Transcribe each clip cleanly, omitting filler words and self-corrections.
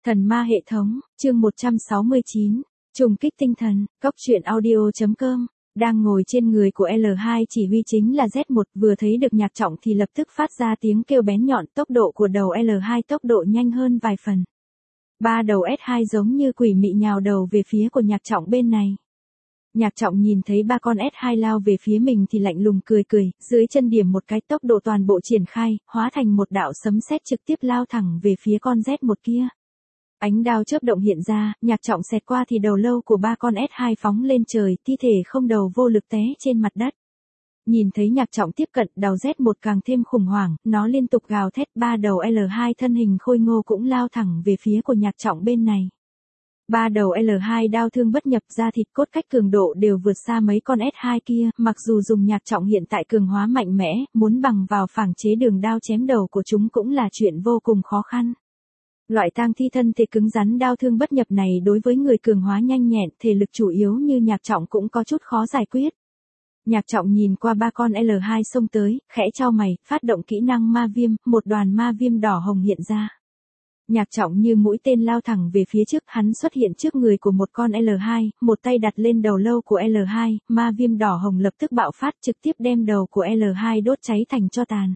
Thần ma hệ thống, chương 169, trùng kích tinh thần, cóc truyện audio.com. Đang ngồi trên người của L2 chỉ huy chính là Z1, vừa thấy được Nhạc Trọng thì lập tức phát ra tiếng kêu bén nhọn, tốc độ của đầu L2 tốc độ nhanh hơn vài phần. Ba đầu S2 giống như quỷ mị nhào đầu về phía của Nhạc Trọng bên này. Nhạc Trọng nhìn thấy ba con S2 lao về phía mình thì lạnh lùng cười cười, dưới chân điểm một cái, tốc độ toàn bộ triển khai, hóa thành một đạo sấm sét trực tiếp lao thẳng về phía con Z1 kia. Ánh đao chớp động hiện ra, Nhạc Trọng xẹt qua thì đầu lâu của ba con S2 phóng lên trời, thi thể không đầu vô lực té trên mặt đất. Nhìn thấy Nhạc Trọng tiếp cận, đầu Z1 càng thêm khủng hoảng, nó liên tục gào thét, ba đầu L2 thân hình khôi ngô cũng lao thẳng về phía của Nhạc Trọng bên này. Ba đầu L2 đao thương bất nhập, da thịt cốt cách cường độ đều vượt xa mấy con S2 kia, mặc dù dùng Nhạc Trọng hiện tại cường hóa mạnh mẽ, muốn bằng vào phảng chế đường đao chém đầu của chúng cũng là chuyện vô cùng khó khăn. Loại tang thi thân thể cứng rắn đao thương bất nhập này đối với người cường hóa nhanh nhẹn, thể lực chủ yếu như Nhạc Trọng cũng có chút khó giải quyết. Nhạc Trọng nhìn qua ba con L2 xông tới, khẽ chau mày, phát động kỹ năng ma viêm, một đoàn ma viêm đỏ hồng hiện ra. Nhạc Trọng như mũi tên lao thẳng về phía trước, hắn xuất hiện trước người của một con L2, một tay đặt lên đầu lâu của L2, ma viêm đỏ hồng lập tức bạo phát trực tiếp đem đầu của L2 đốt cháy thành tro tàn.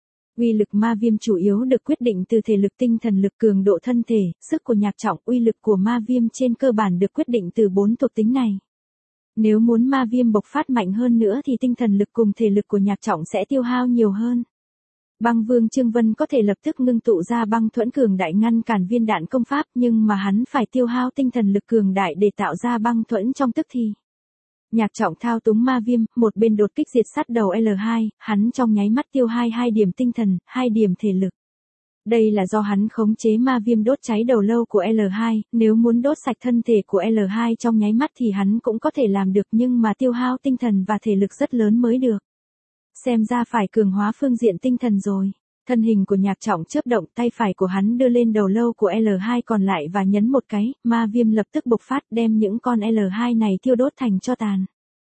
Uy lực ma viêm chủ yếu được quyết định từ thể lực, tinh thần lực, cường độ thân thể, sức của Nhạc Trọng. Uy lực của ma viêm trên cơ bản được quyết định từ 4 thuộc tính này. Nếu muốn ma viêm bộc phát mạnh hơn nữa thì tinh thần lực cùng thể lực của Nhạc Trọng sẽ tiêu hao nhiều hơn. Băng Vương Trương Vân có thể lập tức ngưng tụ ra băng thuẫn cường đại ngăn cản viên đạn công pháp, nhưng mà hắn phải tiêu hao tinh thần lực cường đại để tạo ra băng thuẫn trong tức thì. Nhạc Trọng thao túng ma viêm, một bên đột kích diệt sát đầu L2, hắn trong nháy mắt tiêu 2 điểm tinh thần, 2 điểm thể lực. Đây là do hắn khống chế ma viêm đốt cháy đầu lâu của L2, nếu muốn đốt sạch thân thể của L2 trong nháy mắt thì hắn cũng có thể làm được, nhưng mà tiêu hao tinh thần và thể lực rất lớn mới được. Xem ra phải cường hóa phương diện tinh thần rồi. Thân hình của Nhạc Trọng chớp động, tay phải của hắn đưa lên đầu lâu của L2 còn lại và nhấn một cái, ma viêm lập tức bộc phát đem những con L2 này thiêu đốt thành tro tàn.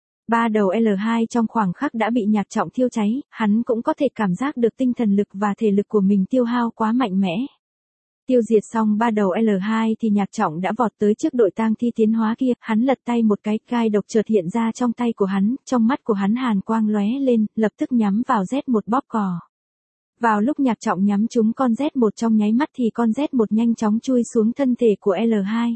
Ba đầu L2 trong khoảng khắc đã bị Nhạc Trọng thiêu cháy, hắn cũng có thể cảm giác được tinh thần lực và thể lực của mình tiêu hao quá mạnh mẽ. Tiêu diệt xong ba đầu L2 thì Nhạc Trọng đã vọt tới trước đội tang thi tiến hóa kia, hắn lật tay một cái, gai độc chợt hiện ra trong tay của hắn, trong mắt của hắn hàn quang lóe lên, lập tức nhắm vào Z1 bóp cò. Vào lúc Nhạc Trọng nhắm trúng con Z1 trong nháy mắt thì con Z1 nhanh chóng chui xuống thân thể của L2.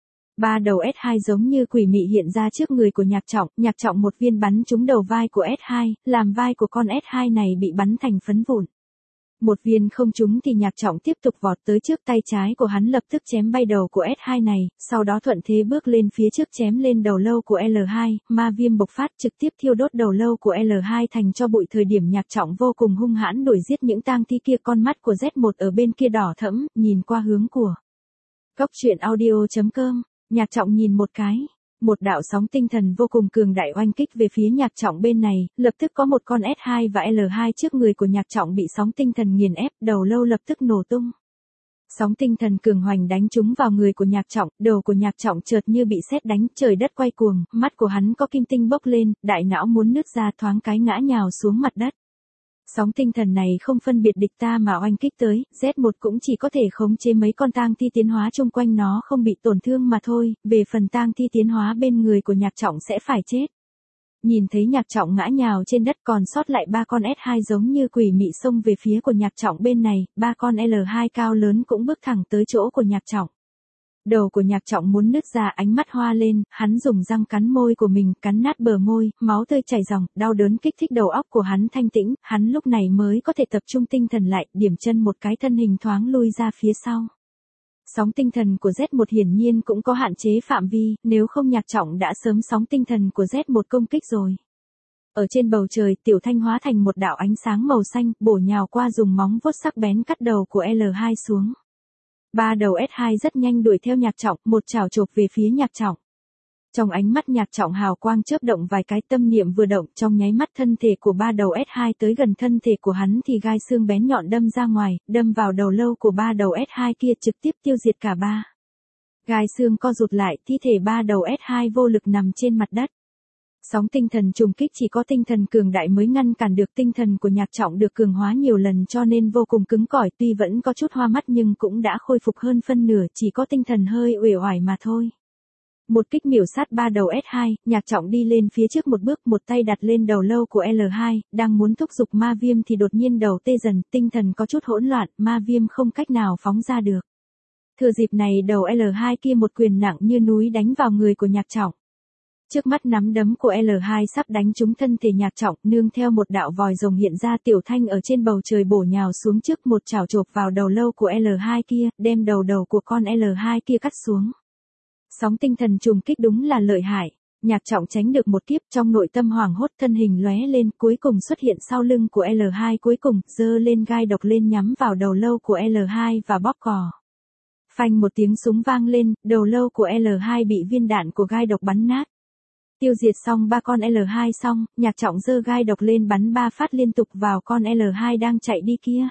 Ba đầu S2 giống như quỷ mị hiện ra trước người của Nhạc Trọng một viên bắn trúng đầu vai của S2, làm vai của con S2 này bị bắn thành phấn vụn. Một viên không trúng thì Nhạc Trọng tiếp tục vọt tới trước, tay trái của hắn lập tức chém bay đầu của S2 này, sau đó thuận thế bước lên phía trước chém lên đầu lâu của L2, ma viêm bộc phát trực tiếp thiêu đốt đầu lâu của L2 thành tro bụi. Thời điểm Nhạc Trọng vô cùng hung hãn đuổi giết những tang thi kia, con mắt của Z1 ở bên kia đỏ thẫm, nhìn qua hướng của cóc truyện audio.com. Nhạc Trọng nhìn một cái, một đạo sóng tinh thần vô cùng cường đại oanh kích về phía Nhạc Trọng bên này, lập tức có một con S2 và L2 trước người của Nhạc Trọng bị sóng tinh thần nghiền ép, đầu lâu lập tức nổ tung. Sóng tinh thần cường hoành đánh trúng vào người của Nhạc Trọng, đầu của Nhạc Trọng chợt như bị sét đánh, trời đất quay cuồng, mắt của hắn có kim tinh bốc lên, đại não muốn nứt ra, thoáng cái ngã nhào xuống mặt đất. Sóng tinh thần này không phân biệt địch ta mà oanh kích tới, Z1 cũng chỉ có thể khống chế mấy con tang thi tiến hóa chung quanh nó không bị tổn thương mà thôi, về phần tang thi tiến hóa bên người của Nhạc Trọng sẽ phải chết. Nhìn thấy Nhạc Trọng ngã nhào trên đất, còn sót lại ba con S2 giống như quỷ mị xông về phía của Nhạc Trọng bên này, ba con L2 cao lớn cũng bước thẳng tới chỗ của Nhạc Trọng. Đầu của Nhạc Trọng muốn nứt ra, ánh mắt hoa lên, hắn dùng răng cắn môi của mình, cắn nát bờ môi, máu tươi chảy ròng, đau đớn kích thích đầu óc của hắn thanh tĩnh, hắn lúc này mới có thể tập trung tinh thần lại, điểm chân một cái, thân hình thoáng lui ra phía sau. Sóng tinh thần của Z1 hiển nhiên cũng có hạn chế phạm vi, nếu không Nhạc Trọng đã sớm sóng tinh thần của Z1 công kích rồi. Ở trên bầu trời, Tiểu Thanh hóa thành một đạo ánh sáng màu xanh, bổ nhào qua dùng móng vuốt sắc bén cắt đầu của L2 xuống. Ba đầu S2 rất nhanh đuổi theo Nhạc Trọng, một chảo chộp về phía Nhạc Trọng. Trong ánh mắt Nhạc Trọng hào quang chớp động vài cái, tâm niệm vừa động, trong nháy mắt thân thể của ba đầu S2 tới gần thân thể của hắn thì gai xương bén nhọn đâm ra ngoài, đâm vào đầu lâu của ba đầu S2 kia, trực tiếp tiêu diệt cả ba. Gai xương co rụt lại, thi thể ba đầu S2 vô lực nằm trên mặt đất. Sóng tinh thần trùng kích chỉ có tinh thần cường đại mới ngăn cản được, tinh thần của Nhạc Trọng được cường hóa nhiều lần cho nên vô cùng cứng cỏi, tuy vẫn có chút hoa mắt nhưng cũng đã khôi phục hơn phân nửa, chỉ có tinh thần hơi uể oải mà thôi. Một kích miểu sát ba đầu S2, Nhạc Trọng đi lên phía trước một bước, một tay đặt lên đầu lâu của L2, đang muốn thúc giục ma viêm thì đột nhiên đầu tê dần, tinh thần có chút hỗn loạn, ma viêm không cách nào phóng ra được. Thừa dịp này đầu L2 kia một quyền nặng như núi đánh vào người của Nhạc Trọng. Trước mắt nắm đấm của L2 sắp đánh trúng thân thể Nhạc Trọng, nương theo một đạo vòi rồng hiện ra, Tiểu Thanh ở trên bầu trời bổ nhào xuống trước, một chảo chộp vào đầu lâu của L2 kia, đem đầu của con L2 kia cắt xuống. Sóng tinh thần trùng kích đúng là lợi hại. Nhạc Trọng tránh được một kiếp, trong nội tâm hoảng hốt, thân hình lóe lên, cuối cùng xuất hiện sau lưng của L2, cuối cùng giơ lên gai độc lên nhắm vào đầu lâu của L2 và bóp cò. Phanh một tiếng súng vang lên, đầu lâu của L2 bị viên đạn của gai độc bắn nát. Tiêu diệt xong ba con L2 xong, Nhạc Trọng giơ gai độc lên bắn 3 phát liên tục vào con L2 đang chạy đi kia.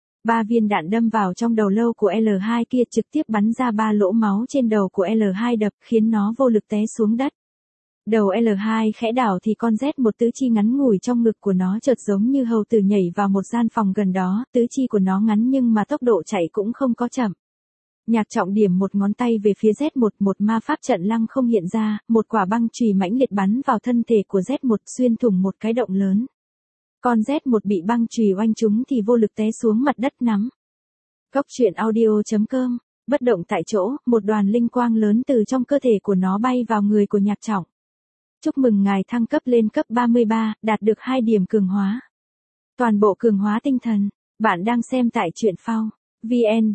3 viên đạn đâm vào trong đầu lâu của L2 kia, trực tiếp bắn ra 3 lỗ máu trên đầu của L2 đập, khiến nó vô lực té xuống đất. Đầu L2 khẽ đảo thì con Z1 tứ chi ngắn ngủi trong ngực của nó chợt giống như hầu tử nhảy vào một gian phòng gần đó, tứ chi của nó ngắn nhưng mà tốc độ chạy cũng không có chậm. Nhạc Trọng điểm một ngón tay về phía Z1, một ma pháp trận lăng không hiện ra, một quả băng chùy mãnh liệt bắn vào thân thể của Z1, xuyên thủng một cái động lớn. Con Z1 bị băng chùy oanh trúng thì vô lực té xuống mặt đất nắm. Góc truyện audio.com, bất động tại chỗ, một đoàn linh quang lớn từ trong cơ thể của nó bay vào người của Nhạc Trọng. Chúc mừng ngài thăng cấp lên cấp 33, đạt được 2 điểm cường hóa. Toàn bộ cường hóa tinh thần. Bạn đang xem tại truyện phao. VN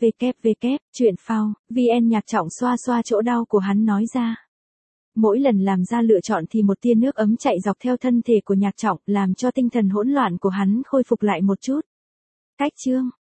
www, truyện phao, VN. Nhạc Trọng xoa xoa chỗ đau của hắn nói ra. Mỗi lần làm ra lựa chọn thì một tia nước ấm chạy dọc theo thân thể của Nhạc Trọng, làm cho tinh thần hỗn loạn của hắn khôi phục lại một chút. Cách chương.